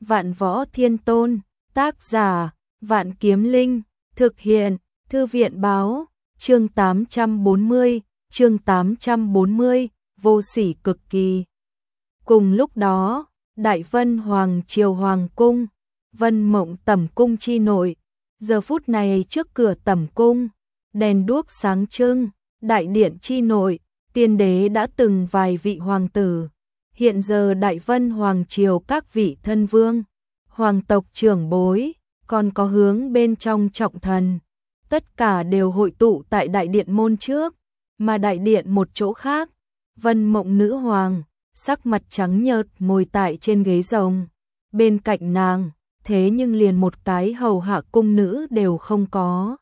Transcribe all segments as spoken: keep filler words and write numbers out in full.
Vạn Võ Thiên Tôn, tác giả, Vạn Kiếm Linh, thực hiện, Thư viện báo, chương tám trăm bốn mươi, chương tám trăm bốn mươi, vô sỉ cực kỳ. Cùng lúc đó, Đại Vân Hoàng Triều Hoàng Cung, Vân Mộng Tẩm Cung chi nội, giờ phút này trước cửa Tẩm Cung, đèn đuốc sáng trưng, đại điện chi nội, tiên đế đã từng vài vị hoàng tử. Hiện giờ Đại Vân Hoàng Triều các vị thân vương, hoàng tộc trưởng bối, còn có hướng bên trong trọng thần. Tất cả đều hội tụ tại đại điện môn trước, mà đại điện một chỗ khác, Vân Mộng nữ hoàng, sắc mặt trắng nhợt ngồi tại trên ghế rồng. Bên cạnh nàng, thế nhưng liền một cái hầu hạ cung nữ đều không có.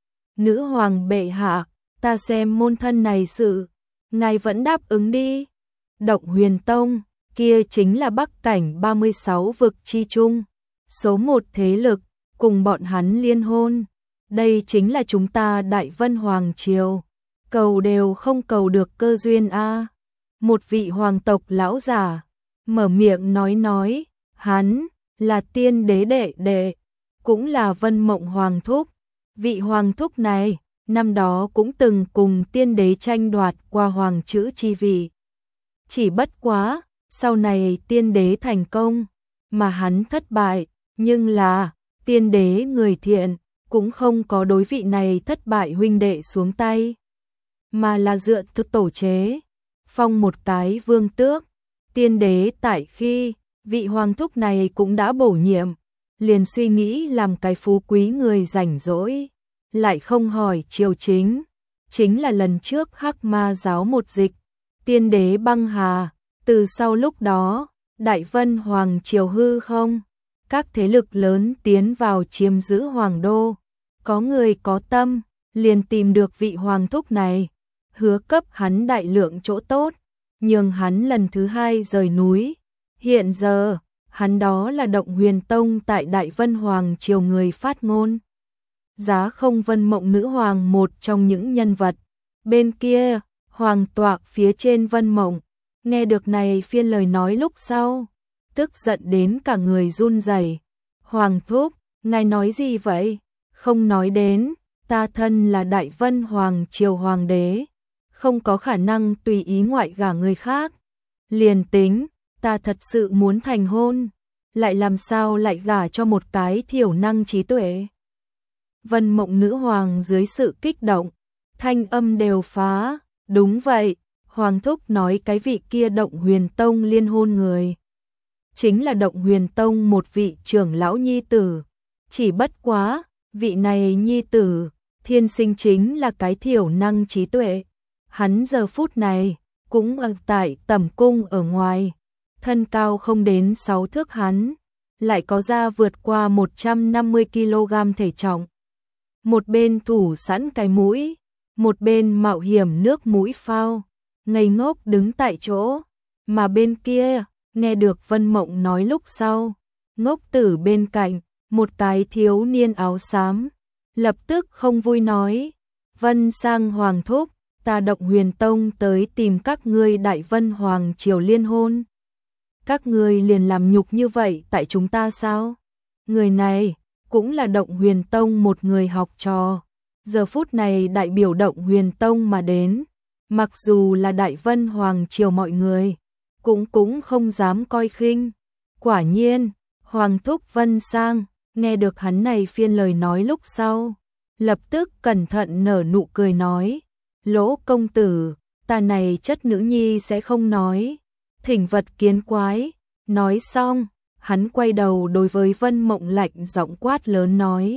Nữ hoàng bệ hạ, ta xem môn thân này sự, ngài vẫn đáp ứng đi. Động Huyền Tông, kia chính là Bắc cảnh ba mươi sáu vực chi trung, số một thế lực, cùng bọn hắn liên hôn. Đây chính là chúng ta Đại Vân Hoàng Triều, cầu đều không cầu được cơ duyên a. Một vị hoàng tộc lão giả mở miệng nói nói, hắn là tiên đế đệ đệ, cũng là Vân Mộng hoàng thúc. Vị hoàng thúc này, năm đó cũng từng cùng tiên đế tranh đoạt qua hoàng chữ chi vị. Chỉ bất quá, sau này tiên đế thành công, mà hắn thất bại, nhưng là, tiên đế người thiện, cũng không có đối vị này thất bại huynh đệ xuống tay, mà là dựa theo tổ chế, phong một cái vương tước. Tiên đế tại khi, vị hoàng thúc này cũng đã bổ nhiệm, liền suy nghĩ làm cái phú quý người rảnh rỗi, lại không hỏi triều chính, chính là lần trước Hắc Ma giáo một dịch, tiên đế băng hà, từ sau lúc đó, Đại Vân Hoàng Triều hư không, các thế lực lớn tiến vào chiếm giữ hoàng đô, có người có tâm, liền tìm được vị hoàng thúc này, hứa cấp hắn đại lượng chỗ tốt, nhường hắn lần thứ hai rời núi. Hiện giờ, hắn đó là Động Huyền Tông tại Đại Vân Hoàng Triều người phát ngôn. Giá không Vân Mộng nữ hoàng một trong những nhân vật. Bên kia, hoàng tọa phía trên Vân Mộng, nghe được này phiên lời nói lúc sau, tức giận đến cả người run rẩy. Hoàng thúc, ngài nói gì vậy? Không nói đến, ta thân là Đại Vân Hoàng Triều hoàng đế, không có khả năng tùy ý ngoại gả người khác. Liền tính, ta thật sự muốn thành hôn, lại làm sao lại gả cho một cái thiểu năng trí tuệ. Vân Mộng nữ hoàng dưới sự kích động, thanh âm đều phá, đúng vậy, hoàng thúc nói cái vị kia Động Huyền Tông liên hôn người, chính là Động Huyền Tông một vị trưởng lão nhi tử, chỉ bất quá, vị này nhi tử, thiên sinh chính là cái thiểu năng trí tuệ, hắn giờ phút này, cũng ở tại Tẩm Cung ở ngoài, thân cao không đến sáu thước hắn, lại có ra vượt qua một trăm năm mươi ki lô gam thể trọng. Một bên thủ sẵn cái mũi, một bên mạo hiểm nước mũi phao, ngây ngốc đứng tại chỗ, mà bên kia, nghe được Vân Mộng nói lúc sau, ngốc tử bên cạnh, một cái thiếu niên áo xám, lập tức không vui nói, Vân sang hoàng thúc, ta Động Huyền Tông tới tìm các ngươi Đại Vân Hoàng Triều liên hôn. Các ngươi liền làm nhục như vậy tại chúng ta sao? Người này, cũng là Động Huyền Tông một người học trò, giờ phút này đại biểu Động Huyền Tông mà đến, mặc dù là Đại Vân Hoàng Triều mọi người, cũng cũng không dám coi khinh. Quả nhiên, Hoàng thúc Vân sang, nghe được hắn này phiên lời nói lúc sau, lập tức cẩn thận nở nụ cười nói, Lỗ công tử, ta này chất nữ nhi sẽ không nói, thỉnh vật kiến quái. Nói xong, hắn quay đầu đối với Vân Mộng lạnh giọng quát lớn nói,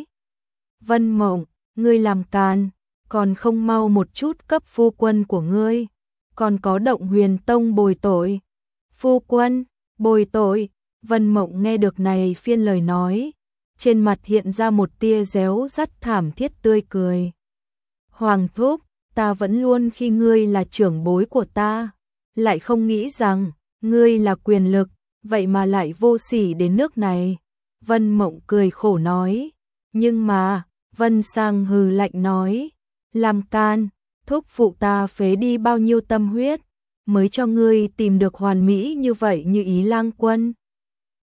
Vân Mộng, ngươi làm càn, còn không mau một chút cấp phu quân của ngươi, còn có Động Huyền Tông bồi tội. Phu quân, bồi tội. Vân Mộng nghe được này phiên lời nói, trên mặt hiện ra một tia réo rắt thảm thiết tươi cười. Hoàng thúc, ta vẫn luôn khi ngươi là trưởng bối của ta, lại không nghĩ rằng, ngươi là quyền lực, vậy mà lại vô sỉ đến nước này. Vân Mộng cười khổ nói, nhưng mà, Vân sang hừ lạnh nói, làm can, thúc phụ ta phế đi bao nhiêu tâm huyết, mới cho ngươi tìm được hoàn mỹ như vậy như Ý Lang Quân.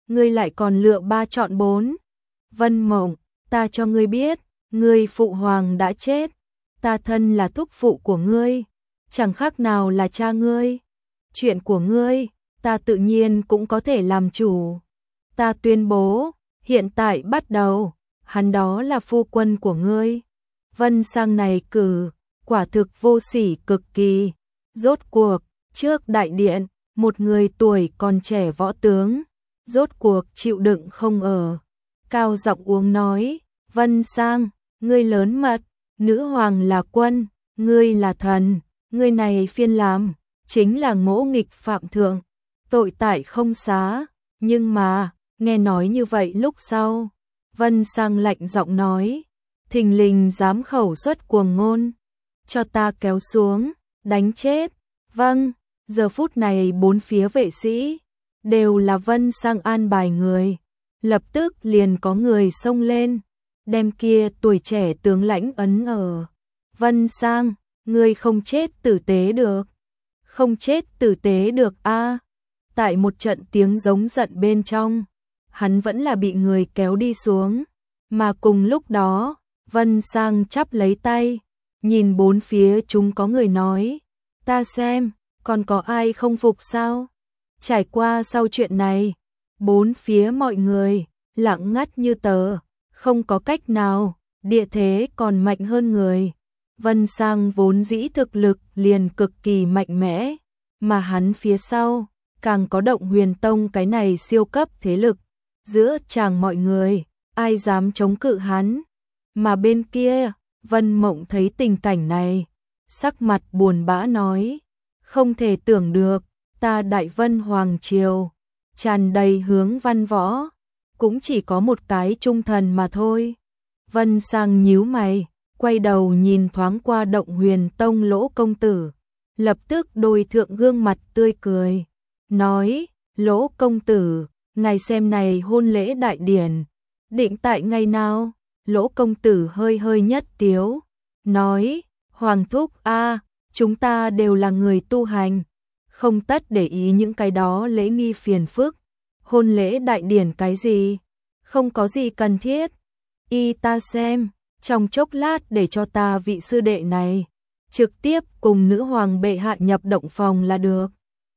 ngươi lại còn lựa ba chọn bốn. Vân Mộng, ta cho ngươi biết, ngươi phụ hoàng đã chết, ta thân là thúc phụ của ngươi, chẳng khác nào là cha ngươi. Chuyện của ngươi, ta tự nhiên cũng có thể làm chủ. Ta tuyên bố, hiện tại bắt đầu, hắn đó là phu quân của ngươi. Vân Sang này cử, quả thực vô sỉ cực kỳ. Rốt cuộc, trước đại điện, một người tuổi còn trẻ võ tướng, rốt cuộc chịu đựng không ở. Cao giọng uống nói, Vân Sang, ngươi lớn mật, nữ hoàng là quân, ngươi là thần, ngươi này phiên làm, chính là ngỗ nghịch phạm thượng, tội tại không xá. Nhưng mà, nghe nói như vậy lúc sau, Vân Sang lạnh giọng nói, thình lình dám khẩu xuất cuồng ngôn, cho ta kéo xuống, đánh chết. Vâng, giờ phút này bốn phía vệ sĩ, đều là Vân Sang an bài người, lập tức liền có người xông lên, đem kia tuổi trẻ tướng lãnh ấn ở. Vân Sang, ngươi không chết tử tế được, không chết tử tế được a. Tại một trận tiếng giống giận bên trong, hắn vẫn là bị người kéo đi xuống, mà cùng lúc đó, Vân Sang chắp lấy tay, nhìn bốn phía chúng có người nói, ta xem, còn có ai không phục sao? Trải qua sau chuyện này, bốn phía mọi người, lặng ngắt như tờ, không có cách nào, địa thế còn mạnh hơn người. Vân Sang vốn dĩ thực lực liền cực kỳ mạnh mẽ, mà hắn phía sau, càng có Động Huyền Tông cái này siêu cấp thế lực, giữa chàng mọi người, ai dám chống cự hắn. Mà bên kia, Vân Mộng thấy tình cảnh này, sắc mặt buồn bã nói, không thể tưởng được, ta Đại Vân Hoàng Triều, tràn đầy hướng văn võ, cũng chỉ có một cái trung thần mà thôi. Vân Sang nhíu mày, quay đầu nhìn thoáng qua Động Huyền Tông Lỗ công tử, lập tức đôi thượng gương mặt tươi cười, nói, Lỗ công tử, ngài xem này hôn lễ đại điển, định tại ngày nào? Lỗ công tử hơi hơi nhất tiếu, nói, Hoàng thúc a, chúng ta đều là người tu hành, không tất để ý những cái đó lễ nghi phiền phức, hôn lễ đại điển cái gì, không có gì cần thiết. Y ta xem, trong chốc lát để cho ta vị sư đệ này trực tiếp cùng nữ hoàng bệ hạ nhập động phòng là được.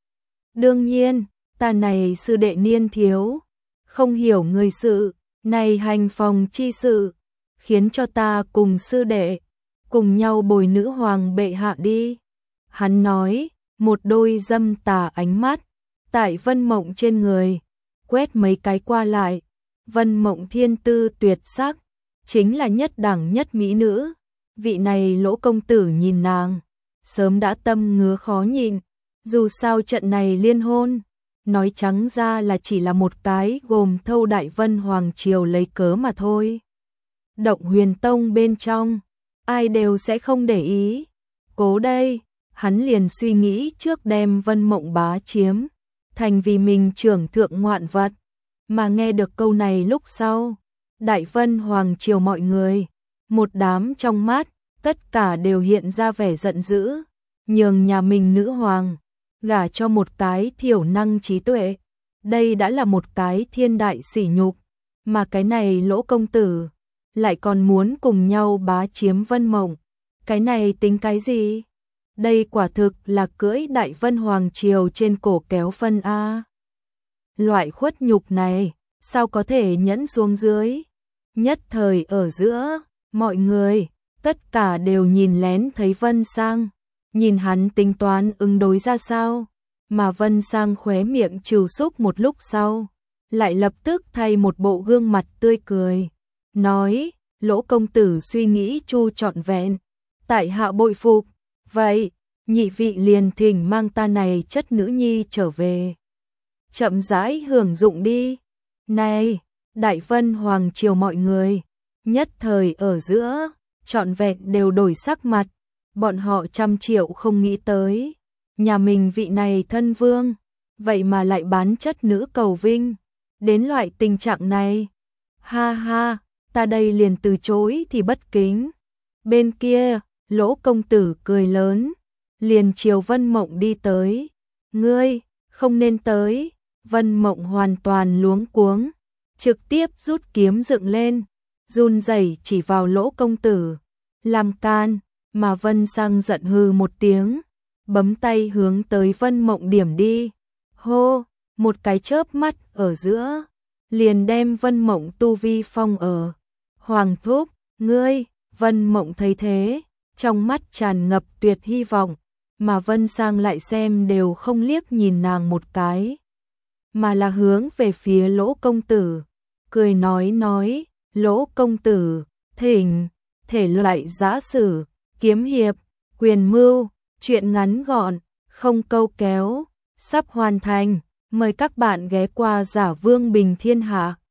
Đương nhiên, ta này sư đệ niên thiếu, không hiểu người sự, này hành phòng chi sự, khiến cho ta cùng sư đệ, cùng nhau bồi nữ hoàng bệ hạ đi. Hắn nói, một đôi dâm tà ánh mắt, tại Vân Mộng trên người, quét mấy cái qua lại. Vân Mộng thiên tư tuyệt sắc, chính là nhất đẳng nhất mỹ nữ. Vị này Lỗ công tử nhìn nàng, sớm đã tâm ngứa khó nhịn. Dù sao trận này liên hôn, nói trắng ra là chỉ là một cái gồm thâu Đại Vân Hoàng Triều lấy cớ mà thôi. Động Huyền Tông bên trong, ai đều sẽ không để ý. Cố đây, hắn liền suy nghĩ trước đem Vân Mộng bá chiếm, thành vì mình trưởng thượng ngoạn vật. Mà nghe được câu này lúc sau, Đại Vân Hoàng Triều mọi người, một đám trong mắt, tất cả đều hiện ra vẻ giận dữ, nhường nhà mình nữ hoàng, gả cho một cái thiểu năng trí tuệ. Đây đã là một cái thiên đại sỉ nhục, mà cái này Lỗ công tử lại còn muốn cùng nhau bá chiếm Vân Mộng. Cái này tính cái gì? Đây quả thực là cưỡi Đại Vân Hoàng Triều trên cổ kéo phân a. Loại khuất nhục này, sao có thể nhẫn xuống dưới? Nhất thời ở giữa, mọi người, tất cả đều nhìn lén thấy Vân Sang, nhìn hắn tính toán ứng đối ra sao, mà Vân Sang khóe miệng trừ xúc một lúc sau, lại lập tức thay một bộ gương mặt tươi cười, nói, Lỗ công tử suy nghĩ chu trọn vẹn, tại hạ bội phục, vậy, nhị vị liền thỉnh mang ta này chất nữ nhi trở về. Chậm rãi hưởng dụng đi. Này, Đại Vân Hoàng Triều mọi người, nhất thời ở giữa, trọn vẹn đều đổi sắc mặt, bọn họ trăm triệu không nghĩ tới. Nhà mình vị này thân vương, vậy mà lại bán chất nữ cầu vinh, đến loại tình trạng này. Ha ha, ta đây liền từ chối thì bất kính. Bên kia, Lỗ công tử cười lớn, liền chiều Vân Mộng đi tới. Ngươi, không nên tới. Vân Mộng hoàn toàn luống cuống, trực tiếp rút kiếm dựng lên, run rẩy chỉ vào Lỗ công tử, làm can, mà Vân Sang giận hừ một tiếng, bấm tay hướng tới Vân Mộng điểm đi. Hô, một cái chớp mắt ở giữa, liền đem Vân Mộng tu vi phong ở. Hoàng thúc, ngươi, Vân Mộng thấy thế, trong mắt tràn ngập tuyệt hy vọng, mà Vân Sang lại xem đều không liếc nhìn nàng một cái, mà là hướng về phía Lỗ công tử, cười nói nói, Lỗ công tử, thỉnh, thể loại giã sử, kiếm hiệp, quyền mưu, truyện ngắn gọn, không câu kéo, sắp hoàn thành, mời các bạn ghé qua Giả Vương Bình Thiên Hạ.